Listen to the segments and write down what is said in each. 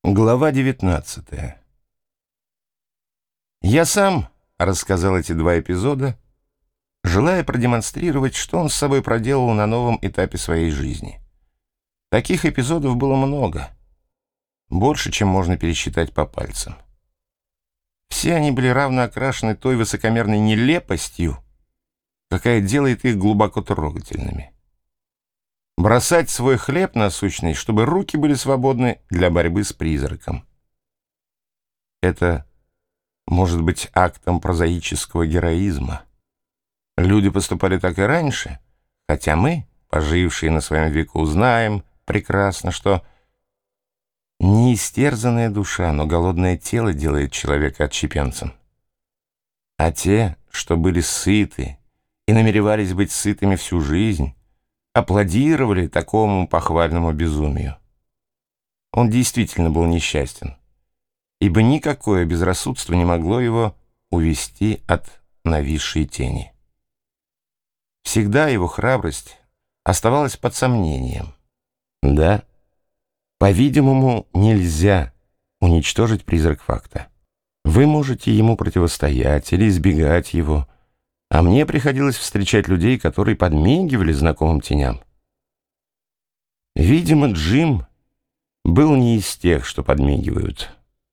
Глава 19. Я сам рассказал эти два эпизода, желая продемонстрировать, что он с собой проделал на новом этапе своей жизни. Таких эпизодов было много, больше, чем можно пересчитать по пальцам. Все они были равно окрашены той высокомерной нелепостью, какая делает их глубоко трогательными. Бросать свой хлеб насущный, чтобы руки были свободны для борьбы с призраком. Это может быть актом прозаического героизма. Люди поступали так и раньше, хотя мы, пожившие на своем веку, знаем прекрасно, что не истерзанная душа, но голодное тело делает человека отщепенцем. А те, что были сыты и намеревались быть сытыми всю жизнь, аплодировали такому похвальному безумию. Он действительно был несчастен, ибо никакое безрассудство не могло его увести от нависшей тени. Всегда его храбрость оставалась под сомнением. Да, по-видимому, нельзя уничтожить призрак факта. Вы можете ему противостоять или избегать его, а мне приходилось встречать людей, которые подмигивали знакомым теням. Видимо, Джим был не из тех, что подмигивают.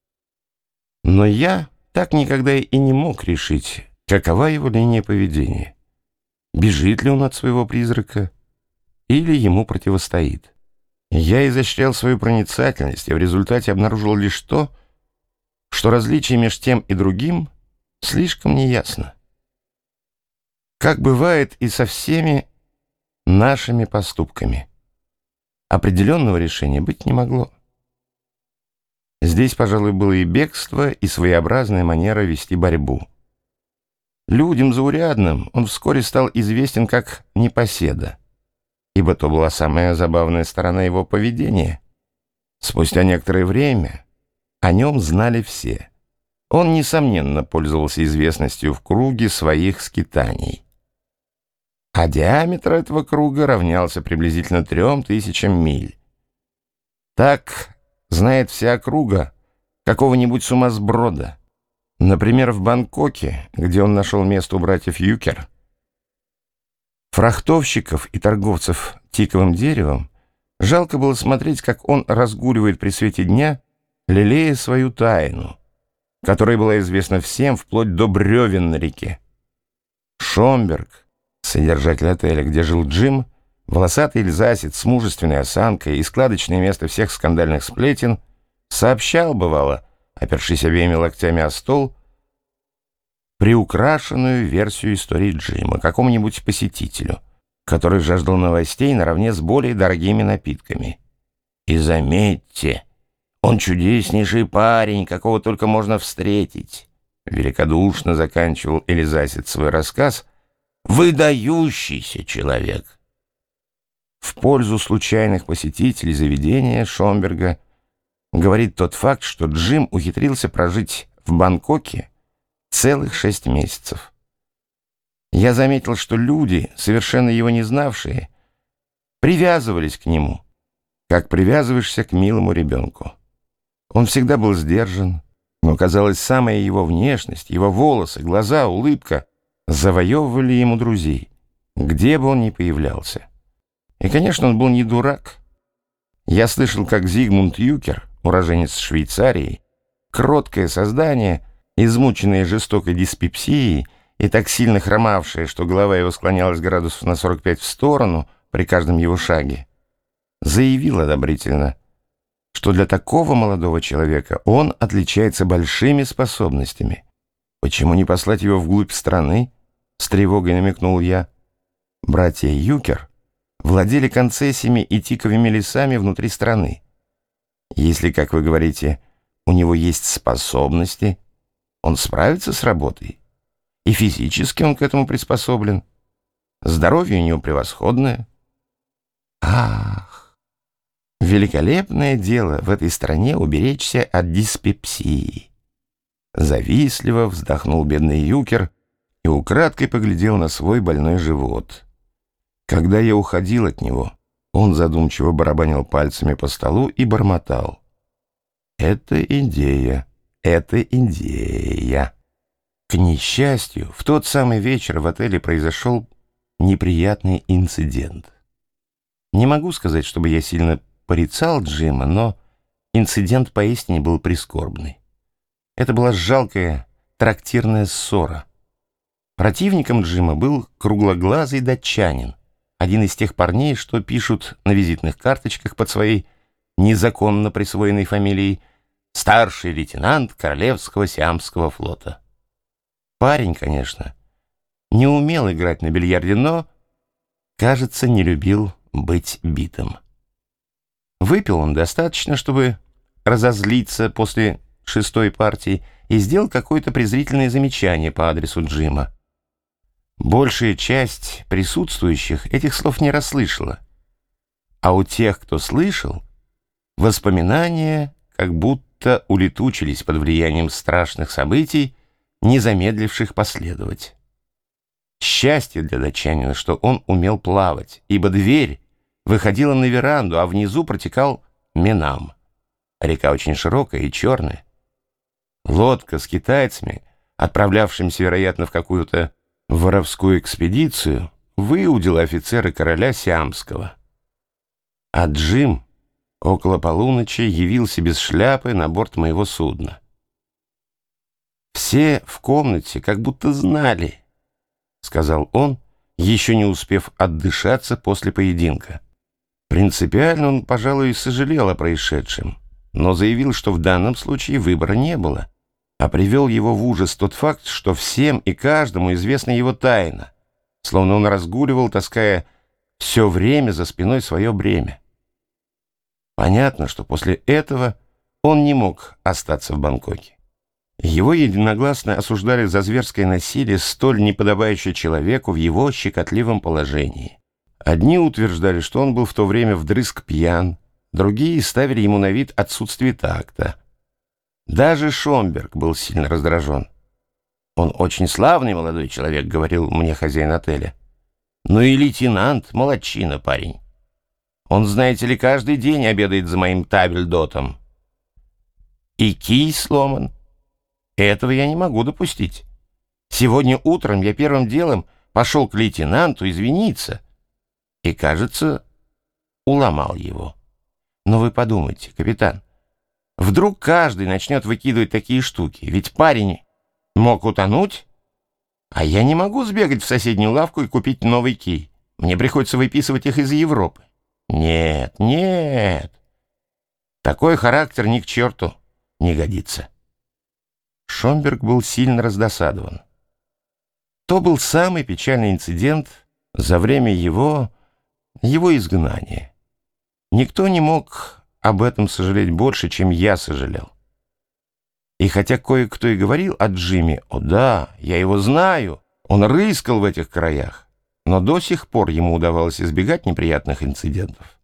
Но я так никогда и не мог решить, какова его линия поведения. Бежит ли он от своего призрака или ему противостоит. Я изощрял свою проницательность, и в результате обнаружил лишь то, что различие между тем и другим слишком неясно. Как бывает и со всеми нашими поступками. Определенного решения быть не могло. Здесь, пожалуй, было и бегство, и своеобразная манера вести борьбу. Людям заурядным он вскоре стал известен как непоседа, ибо то была самая забавная сторона его поведения. Спустя некоторое время о нем знали все. Он, несомненно, пользовался известностью в круге своих скитаний. А диаметр этого круга равнялся приблизительно 3000 миль. Так знает вся округа какого-нибудь сумасброда. Например, в Бангкоке, где он нашел место у братьев Юкер, фрахтовщиков и торговцев тиковым деревом, жалко было смотреть, как он разгуливает при свете дня, лелея свою тайну, которая была известна всем вплоть до бревен на реке. Шомберг, содержатель отеля, где жил Джим, волосатый эльзасец с мужественной осанкой и складочное место всех скандальных сплетен, сообщал, бывало, опершись обеими локтями о стол, приукрашенную версию истории Джима какому-нибудь посетителю, который жаждал новостей наравне с более дорогими напитками. И заметьте, он чудеснейший парень, какого только можно встретить. Великодушно заканчивал эльзасец свой рассказ. Выдающийся человек. В пользу случайных посетителей заведения Шомберга говорит тот факт, что Джим ухитрился прожить в Бангкоке целых 6 месяцев. Я заметил, что люди, совершенно его не знавшие, привязывались к нему, как привязываешься к милому ребенку. Он всегда был сдержан, но, казалось, самая его внешность, его волосы, глаза, улыбка завоевывали ему друзей, где бы он ни появлялся. И, конечно, он был не дурак. Я слышал, как Зигмунд Юкер, уроженец Швейцарии, кроткое создание, измученное жестокой диспепсией и так сильно хромавшее, что голова его склонялась градусов на 45 в сторону при каждом его шаге, заявил одобрительно, что для такого молодого человека он отличается большими способностями. Почему не послать его вглубь страны? С тревогой намекнул я. Братья Юкер владели концессиями и тиковыми лесами внутри страны. Если, как вы говорите, у него есть способности, он справится с работой. И физически он к этому приспособлен. Здоровье у него превосходное. Ах, великолепное дело в этой стране уберечься от диспепсии. Завистливо вздохнул бедный Юкер и украдкой поглядел на свой больной живот. Когда я уходил от него, он задумчиво барабанил пальцами по столу и бормотал. Это идея, это идея. К несчастью, в тот самый вечер в отеле произошел неприятный инцидент. Не могу сказать, чтобы я сильно порицал Джима, но инцидент поистине был прискорбный. Это была жалкая трактирная ссора. Противником Джима был круглоглазый датчанин, один из тех парней, что пишут на визитных карточках под своей незаконно присвоенной фамилией «Старший лейтенант Королевского Сиамского флота». Парень, конечно, не умел играть на бильярде, но, кажется, не любил быть битым. Выпил он достаточно, чтобы разозлиться после 6-й партии, и сделал какое-то презрительное замечание по адресу Джима. Большая часть присутствующих этих слов не расслышала, а у тех, кто слышал, воспоминания как будто улетучились под влиянием страшных событий, не замедливших последовать. Счастье для датчанина, что он умел плавать, ибо дверь выходила на веранду, а внизу протекал Менам. Река очень широкая и черная. Лодка с китайцами, отправлявшимися, вероятно, в какую-то воровскую экспедицию, выудила офицера короля Сиамского. А Джим около полуночи явился без шляпы на борт моего судна. «Все в комнате как будто знали», — сказал он, еще не успев отдышаться после поединка. Принципиально он, пожалуй, сожалел о происшедшем, но заявил, что в данном случае выбора не было, а привел его в ужас тот факт, что всем и каждому известна его тайна, словно он разгуливал, таская все время за спиной свое бремя. Понятно, что после этого он не мог остаться в Бангкоке. Его единогласно осуждали за зверское насилие, столь неподобающее человеку в его щекотливом положении. Одни утверждали, что он был в то время вдрызг пьян, другие ставили ему на вид отсутствие такта. Даже Шомберг был сильно раздражен. «Он очень славный молодой человек», — говорил мне хозяин отеля. «Ну и лейтенант, молодчина парень. Он, знаете ли, каждый день обедает за моим табельдотом. И кий сломан. Этого я не могу допустить. Сегодня утром я первым делом пошел к лейтенанту извиниться и, кажется, уломал его. Но вы подумайте, капитан, вдруг каждый начнет выкидывать такие штуки, ведь парень мог утонуть, а я не могу сбегать в соседнюю лавку и купить новый кий. Мне приходится выписывать их из Европы. Нет, нет, такой характер ни к черту не годится». Шомберг был сильно раздосадован. То был самый печальный инцидент за время его изгнания. Никто не мог об этом сожалеть больше, чем я сожалел. И хотя кое-кто и говорил о Джиме: «О да, я его знаю, он рыскал в этих краях», но до сих пор ему удавалось избегать неприятных инцидентов.